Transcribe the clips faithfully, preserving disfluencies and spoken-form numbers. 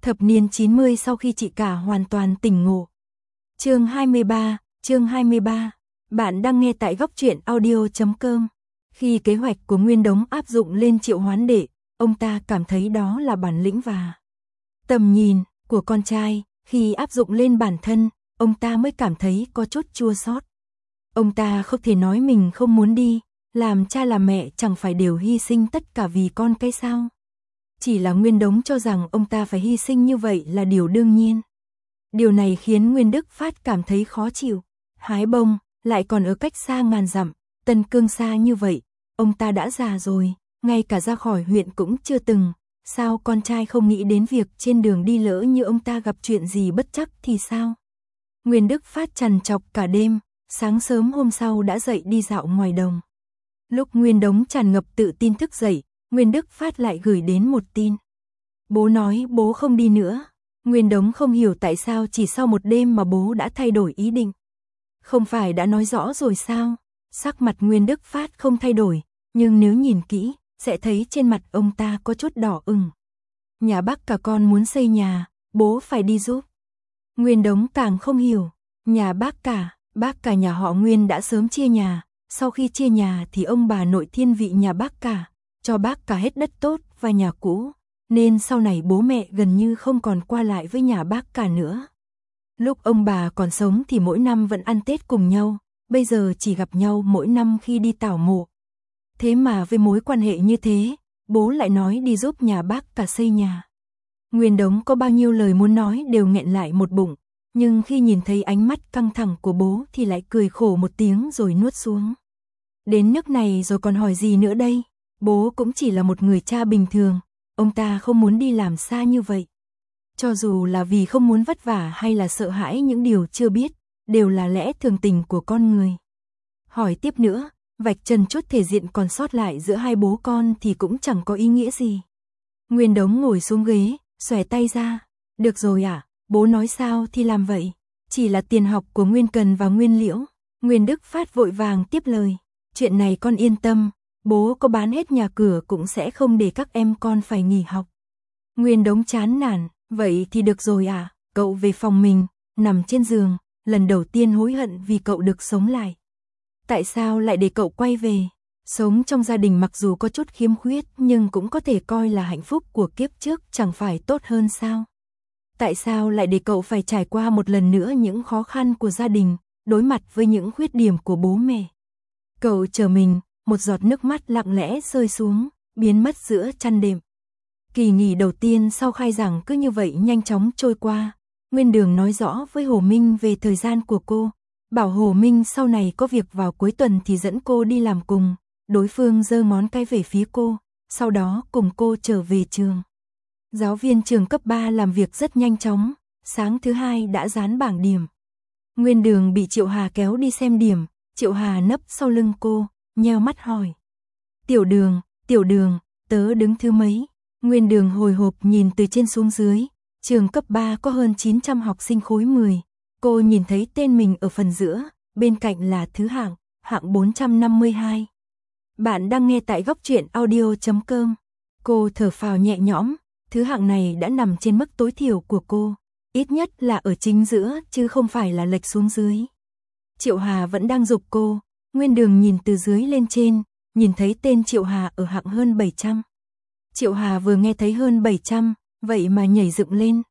Thập niên chín mươi sau khi chị cả hoàn toàn tỉnh ngộ. Chương hai mươi ba, chương hai mươi ba. Bạn đang nghe tại góc truyện audio chấm com. Khi kế hoạch của Nguyên Đống áp dụng lên Triệu Hoán Đệ, ông ta cảm thấy đó là bản lĩnh và tầm nhìn của con trai, khi áp dụng lên bản thân, ông ta mới cảm thấy có chút chua xót. Ông ta không thể nói mình không muốn đi, làm cha làm mẹ chẳng phải đều hy sinh tất cả vì con cái sao? Chỉ là Nguyên Đống cho rằng ông ta phải hy sinh như vậy là điều đương nhiên. Điều này khiến Nguyên Đức Phát cảm thấy khó chịu. Hái bông, lại còn ở cách xa ngàn dặm, Tân Cương xa như vậy, ông ta đã già rồi, ngay cả ra khỏi huyện cũng chưa từng. Sao con trai không nghĩ đến việc trên đường đi lỡ như ông ta gặp chuyện gì bất trắc thì sao? Nguyên Đức Phát trằn trọc cả đêm, sáng sớm hôm sau đã dậy đi dạo ngoài đồng. Lúc Nguyên Đống tràn ngập tự tin thức dậy, Nguyên Đức Phát lại gửi đến một tin. Bố nói bố không đi nữa. Nguyên Đống không hiểu tại sao chỉ sau một đêm mà bố đã thay đổi ý định. Không phải đã nói rõ rồi sao? Sắc mặt Nguyên Đức Phát không thay đổi, nhưng nếu nhìn kỹ, sẽ thấy trên mặt ông ta có chút đỏ ửng. Nhà bác cả con muốn xây nhà, bố phải đi giúp. Nguyên Đống càng không hiểu. Nhà bác cả, bác cả nhà họ Nguyên đã sớm chia nhà. Sau khi chia nhà thì ông bà nội thiên vị nhà bác cả, cho bác cả hết đất tốt và nhà cũ, nên sau này bố mẹ gần như không còn qua lại với nhà bác cả nữa. Lúc ông bà còn sống thì mỗi năm vẫn ăn Tết cùng nhau, bây giờ chỉ gặp nhau mỗi năm khi đi tảo mộ. Thế mà với mối quan hệ như thế, bố lại nói đi giúp nhà bác cả xây nhà. Nguyên Đống có bao nhiêu lời muốn nói đều nghẹn lại một bụng, nhưng khi nhìn thấy ánh mắt căng thẳng của bố thì lại cười khổ một tiếng rồi nuốt xuống. Đến nước này rồi còn hỏi gì nữa đây? Bố cũng chỉ là một người cha bình thường, ông ta không muốn đi làm xa như vậy. Cho dù là vì không muốn vất vả hay là sợ hãi những điều chưa biết, đều là lẽ thường tình của con người. Hỏi tiếp nữa, vạch trần chút thể diện còn sót lại giữa hai bố con thì cũng chẳng có ý nghĩa gì. Nguyên Đống ngồi xuống ghế, xòe tay ra. Được rồi ạ, à, bố nói sao thì làm vậy. Chỉ là tiền học của Nguyên Cần và Nguyên Liễu. Nguyên Đức Phát vội vàng tiếp lời. Chuyện này con yên tâm, bố có bán hết nhà cửa cũng sẽ không để các em con phải nghỉ học. Nguyên Đống chán nản, vậy thì được rồi à, cậu về phòng mình, nằm trên giường, lần đầu tiên hối hận vì cậu được sống lại. Tại sao lại để cậu quay về? Sống trong gia đình mặc dù có chút khiếm khuyết nhưng cũng có thể coi là hạnh phúc của kiếp trước, chẳng phải tốt hơn sao? Tại sao lại để cậu phải trải qua một lần nữa những khó khăn của gia đình, đối mặt với những khuyết điểm của bố mẹ? Cậu chờ mình, một giọt nước mắt lặng lẽ rơi xuống, biến mất giữa chăn đệm. Kỳ nghỉ đầu tiên sau khai giảng cứ như vậy nhanh chóng trôi qua. Nguyên Đường nói rõ với Hồ Minh về thời gian của cô, bảo Hồ Minh sau này có việc vào cuối tuần thì dẫn cô đi làm cùng. Đối phương giơ ngón cái về phía cô, sau đó cùng cô trở về trường. Giáo viên trường cấp ba làm việc rất nhanh chóng, sáng thứ hai đã dán bảng điểm. Nguyên Đường bị Triệu Hà kéo đi xem điểm, Triệu Hà nấp sau lưng cô, nheo mắt hỏi. Tiểu Đường, Tiểu Đường, tớ đứng thứ mấy? Nguyên Đường hồi hộp nhìn từ trên xuống dưới, trường cấp ba có hơn chín trăm học sinh khối mười. Cô nhìn thấy tên mình ở phần giữa, bên cạnh là thứ hạng, hạng bốn trăm năm mươi hai. Bạn đang nghe tại góc truyện audio chấm com. Cô thở phào nhẹ nhõm, thứ hạng này đã nằm trên mức tối thiểu của cô, ít nhất là ở chính giữa chứ không phải là lệch xuống dưới. Triệu Hà vẫn đang giục cô, Nguyên Đường nhìn từ dưới lên trên, nhìn thấy tên Triệu Hà ở hạng hơn bảy trăm. Triệu Hà vừa nghe thấy hơn bảy trăm, vậy mà nhảy dựng lên.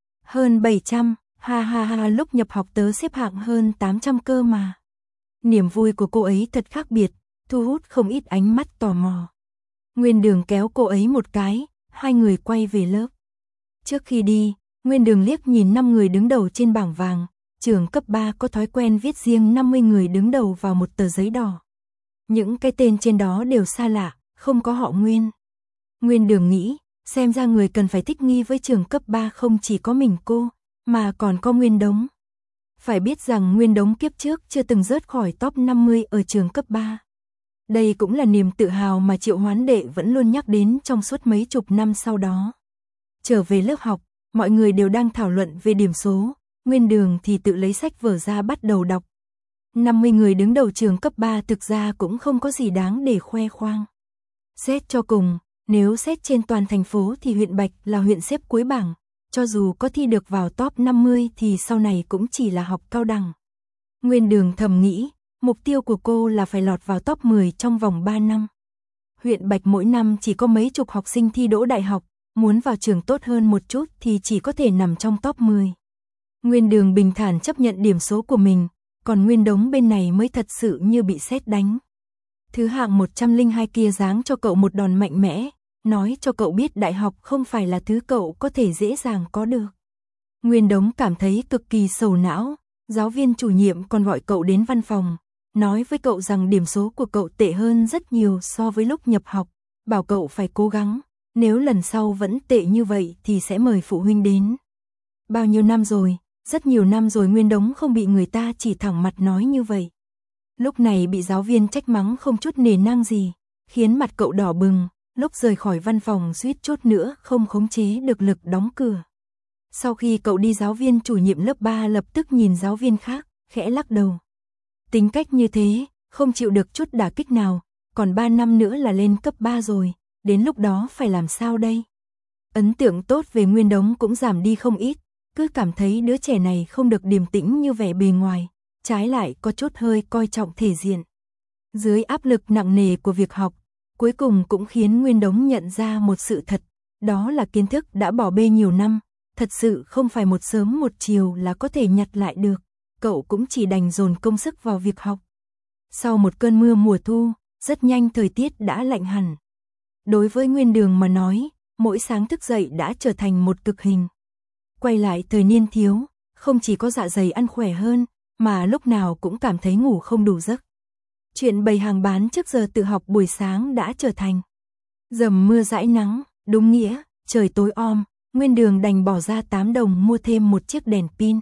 Hơn bảy trăm, ha ha ha, lúc nhập học tớ xếp hạng hơn tám trăm cơ mà. Niềm vui của cô ấy thật khác biệt, thu hút không ít ánh mắt tò mò. Nguyên Đường kéo cô ấy một cái, hai người quay về lớp. Trước khi đi, Nguyên Đường liếc nhìn năm người đứng đầu trên bảng vàng. Trường cấp ba có thói quen viết riêng năm mươi người đứng đầu vào một tờ giấy đỏ. Những cái tên trên đó đều xa lạ, không có họ Nguyên. Nguyên Đường nghĩ, xem ra người cần phải thích nghi với trường cấp ba không chỉ có mình cô, mà còn có Nguyên Đống. Phải biết rằng Nguyên Đống kiếp trước chưa từng rớt khỏi top năm mươi ở trường cấp ba. Đây cũng là niềm tự hào mà Triệu Hoán Đệ vẫn luôn nhắc đến trong suốt mấy chục năm sau đó. Trở về lớp học, mọi người đều đang thảo luận về điểm số. Nguyên Đường thì tự lấy sách vở ra bắt đầu đọc. năm mươi người đứng đầu trường cấp ba thực ra cũng không có gì đáng để khoe khoang. Xét cho cùng, nếu xét trên toàn thành phố thì huyện Bạch là huyện xếp cuối bảng, cho dù có thi được vào top năm mươi thì sau này cũng chỉ là học cao đẳng. Nguyên Đường thầm nghĩ, mục tiêu của cô là phải lọt vào top mười trong vòng ba năm. Huyện Bạch mỗi năm chỉ có mấy chục học sinh thi đỗ đại học, muốn vào trường tốt hơn một chút thì chỉ có thể nằm trong top mười. Nguyên Đường bình thản chấp nhận điểm số của mình, còn Nguyên Đống bên này mới thật sự như bị sét đánh. Thứ hạng một trăm lẻ hai kia giáng cho cậu một đòn mạnh mẽ, nói cho cậu biết đại học không phải là thứ cậu có thể dễ dàng có được. Nguyên Đống cảm thấy cực kỳ sầu não, giáo viên chủ nhiệm còn gọi cậu đến văn phòng, nói với cậu rằng điểm số của cậu tệ hơn rất nhiều so với lúc nhập học, bảo cậu phải cố gắng, nếu lần sau vẫn tệ như vậy thì sẽ mời phụ huynh đến. Bao nhiêu năm rồi, rất nhiều năm rồi Nguyên Đống không bị người ta chỉ thẳng mặt nói như vậy. Lúc này bị giáo viên trách mắng không chút nề nang gì, khiến mặt cậu đỏ bừng, lúc rời khỏi văn phòng suýt chút nữa không khống chế được lực đóng cửa. Sau khi cậu đi giáo viên chủ nhiệm lớp ba lập tức nhìn giáo viên khác, khẽ lắc đầu. Tính cách như thế, không chịu được chút đả kích nào, còn ba năm nữa là lên cấp ba rồi, đến lúc đó phải làm sao đây? Ấn tượng tốt về Nguyên Đống cũng giảm đi không ít, cứ cảm thấy đứa trẻ này không được điềm tĩnh như vẻ bề ngoài, trái lại có chút hơi coi trọng thể diện. Dưới áp lực nặng nề của việc học, cuối cùng cũng khiến Nguyên Đống nhận ra một sự thật, đó là kiến thức đã bỏ bê nhiều năm, thật sự không phải một sớm một chiều là có thể nhặt lại được, cậu cũng chỉ đành dồn công sức vào việc học. Sau một cơn mưa mùa thu, rất nhanh thời tiết đã lạnh hẳn. Đối với Nguyên Đường mà nói, mỗi sáng thức dậy đã trở thành một cực hình. Quay lại thời niên thiếu, không chỉ có dạ dày ăn khỏe hơn, mà lúc nào cũng cảm thấy ngủ không đủ giấc. Chuyện bày hàng bán trước giờ tự học buổi sáng đã trở thành dầm mưa dãi nắng, đúng nghĩa, trời tối om, Nguyên Đường đành bỏ ra tám đồng mua thêm một chiếc đèn pin.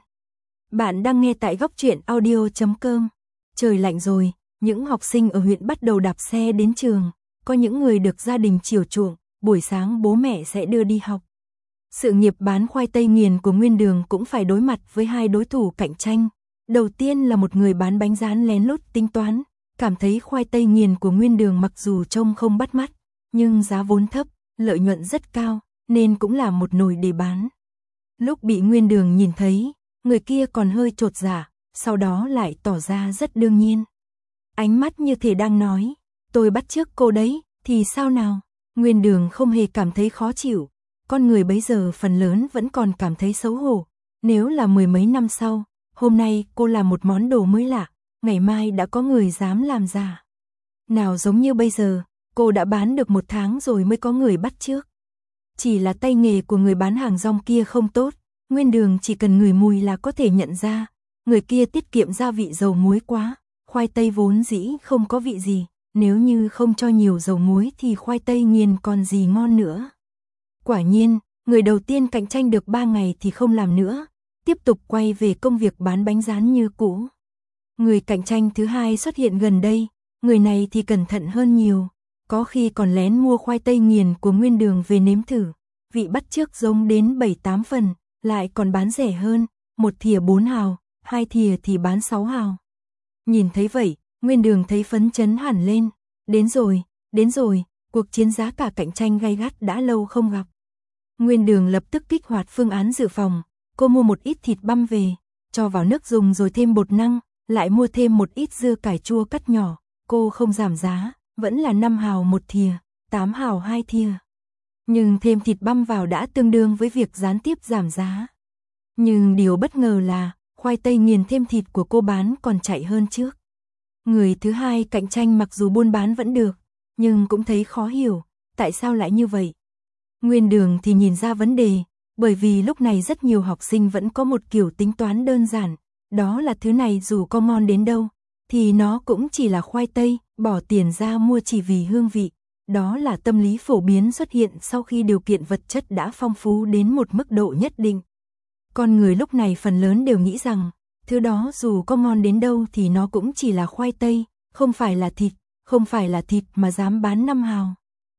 Bạn đang nghe tại góc truyện audio chấm com. Trời lạnh rồi, những học sinh ở huyện bắt đầu đạp xe đến trường, có những người được gia đình chiều chuộng, buổi sáng bố mẹ sẽ đưa đi học. Sự nghiệp bán khoai tây nghiền của Nguyên Đường cũng phải đối mặt với hai đối thủ cạnh tranh. Đầu tiên là một người bán bánh rán lén lút tính toán, cảm thấy khoai tây nghiền của Nguyên Đường mặc dù trông không bắt mắt, nhưng giá vốn thấp, lợi nhuận rất cao, nên cũng là một nồi để bán. Lúc bị Nguyên Đường nhìn thấy, người kia còn hơi chột dạ, sau đó lại tỏ ra rất đương nhiên. Ánh mắt như thể đang nói, tôi bắt chước cô đấy, thì sao nào? Nguyên Đường không hề cảm thấy khó chịu, con người bấy giờ phần lớn vẫn còn cảm thấy xấu hổ. Nếu là mười mấy năm sau, hôm nay cô làm một món đồ mới lạ, ngày mai đã có người dám làm giả. Nào giống như bây giờ, cô đã bán được một tháng rồi mới có người bắt chước. Chỉ là tay nghề của người bán hàng rong kia không tốt, Nguyên Đường chỉ cần ngửi mùi là có thể nhận ra, người kia tiết kiệm gia vị dầu muối quá, khoai tây vốn dĩ không có vị gì, nếu như không cho nhiều dầu muối thì khoai tây nghiền còn gì ngon nữa. Quả nhiên, người đầu tiên cạnh tranh được ba ngày thì không làm nữa, tiếp tục quay về công việc bán bánh rán như cũ. Người cạnh tranh thứ hai xuất hiện gần đây, người này thì cẩn thận hơn nhiều, có khi còn lén mua khoai tây nghiền của Nguyên Đường về nếm thử, vị bắt chước giống đến bảy tám phần, lại còn bán rẻ hơn, một thìa bốn hào, hai thìa thì bán sáu hào. Nhìn thấy vậy, Nguyên Đường thấy phấn chấn hẳn lên, đến rồi, đến rồi, cuộc chiến giá cả cạnh tranh gay gắt đã lâu không gặp. Nguyên Đường lập tức kích hoạt phương án dự phòng, cô mua một ít thịt băm về, cho vào nước dùng rồi thêm bột năng, lại mua thêm một ít dưa cải chua cắt nhỏ, cô không giảm giá, vẫn là năm hào một thìa, tám hào hai thìa. Nhưng thêm thịt băm vào đã tương đương với việc gián tiếp giảm giá. Nhưng điều bất ngờ là, khoai tây nghiền thêm thịt của cô bán còn chạy hơn trước. Người thứ hai cạnh tranh mặc dù buôn bán vẫn được, nhưng cũng thấy khó hiểu, tại sao lại như vậy. Nguyên Đường thì nhìn ra vấn đề, bởi vì lúc này rất nhiều học sinh vẫn có một kiểu tính toán đơn giản, đó là thứ này dù có ngon đến đâu, thì nó cũng chỉ là khoai tây, bỏ tiền ra mua chỉ vì hương vị. Đó là tâm lý phổ biến xuất hiện sau khi điều kiện vật chất đã phong phú đến một mức độ nhất định. Con người lúc này phần lớn đều nghĩ rằng, thứ đó dù có ngon đến đâu thì nó cũng chỉ là khoai tây, không phải là thịt, không phải là thịt mà dám bán năm hào.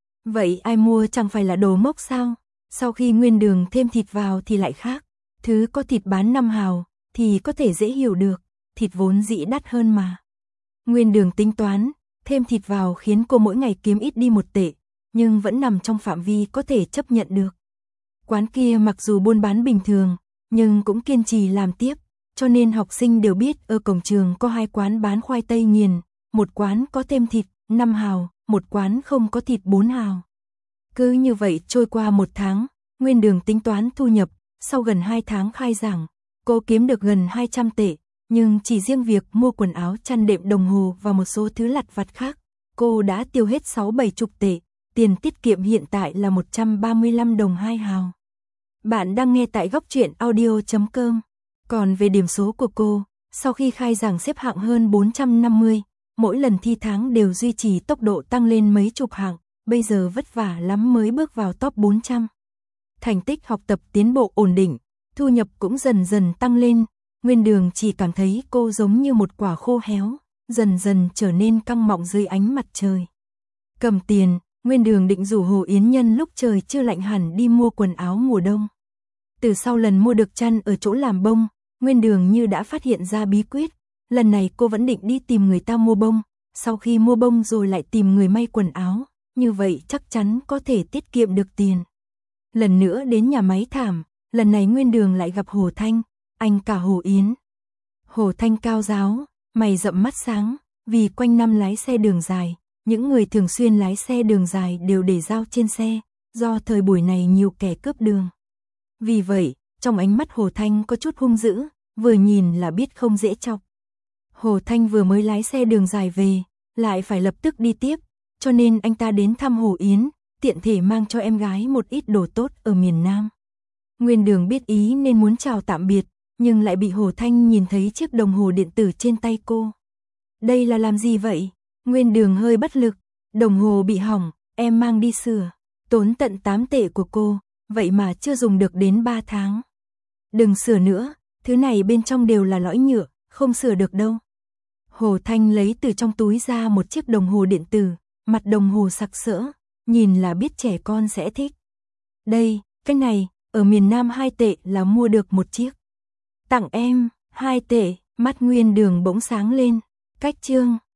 Vậy ai mua chẳng phải là đồ mốc sao? Sau khi Nguyên Đường thêm thịt vào thì lại khác, thứ có thịt bán năm hào thì có thể dễ hiểu được, thịt vốn dĩ đắt hơn mà. Nguyên Đường tính toán, thêm thịt vào khiến cô mỗi ngày kiếm ít đi một tệ, nhưng vẫn nằm trong phạm vi có thể chấp nhận được. Quán kia mặc dù buôn bán bình thường, nhưng cũng kiên trì làm tiếp, cho nên học sinh đều biết ở cổng trường có hai quán bán khoai tây nghiền, một quán có thêm thịt, năm hào, một quán không có thịt bốn hào. Cứ như vậy trôi qua một tháng, Nguyên Đường tính toán thu nhập, sau gần hai tháng khai giảng, cô kiếm được gần hai trăm tệ, nhưng chỉ riêng việc mua quần áo, chăn đệm, đồng hồ và một số thứ lặt vặt khác, cô đã tiêu hết sáu bảy chục tệ, tiền tiết kiệm hiện tại là một trăm ba mươi lăm đồng hai hào. Bạn đang nghe tại góc truyện audio chấm com. Còn về điểm số của cô, sau khi khai giảng xếp hạng hơn bốn trăm năm mươi, mỗi lần thi tháng đều duy trì tốc độ tăng lên mấy chục hạng, bây giờ vất vả lắm mới bước vào top bốn trăm. Thành tích học tập tiến bộ ổn định, thu nhập cũng dần dần tăng lên, Nguyên Đường chỉ cảm thấy cô giống như một quả khô héo, dần dần trở nên căng mọng dưới ánh mặt trời. Cầm tiền, Nguyên Đường định rủ Hồ Yến Nhân lúc trời chưa lạnh hẳn đi mua quần áo mùa đông. Từ sau lần mua được chăn ở chỗ làm bông, Nguyên Đường như đã phát hiện ra bí quyết, lần này cô vẫn định đi tìm người ta mua bông, sau khi mua bông rồi lại tìm người may quần áo, như vậy chắc chắn có thể tiết kiệm được tiền. Lần nữa đến nhà máy thảm, lần này Nguyên Đường lại gặp Hồ Thanh, anh cả Hồ Yến. Hồ Thanh cao ráo, mày rậm mắt sáng, vì quanh năm lái xe đường dài, những người thường xuyên lái xe đường dài đều để dao trên xe, do thời buổi này nhiều kẻ cướp đường. Vì vậy, trong ánh mắt Hồ Thanh có chút hung dữ, vừa nhìn là biết không dễ chọc. Hồ Thanh vừa mới lái xe đường dài về, lại phải lập tức đi tiếp, cho nên anh ta đến thăm Hồ Yến, tiện thể mang cho em gái một ít đồ tốt ở miền Nam. Nguyên Đường biết ý nên muốn chào tạm biệt, nhưng lại bị Hồ Thanh nhìn thấy chiếc đồng hồ điện tử trên tay cô. Đây là làm gì vậy? Nguyên Đường hơi bất lực, đồng hồ bị hỏng, em mang đi sửa, tốn tận tám tệ của cô, vậy mà chưa dùng được đến ba tháng. Đừng sửa nữa, thứ này bên trong đều là lõi nhựa, không sửa được đâu. Hồ Thanh lấy từ trong túi ra một chiếc đồng hồ điện tử, mặt đồng hồ sặc sỡ, nhìn là biết trẻ con sẽ thích. Đây, cái này, ở miền Nam hai tệ là mua được một chiếc. Tặng em, hai tệ, mắt Nguyên Đường bỗng sáng lên, cách chương.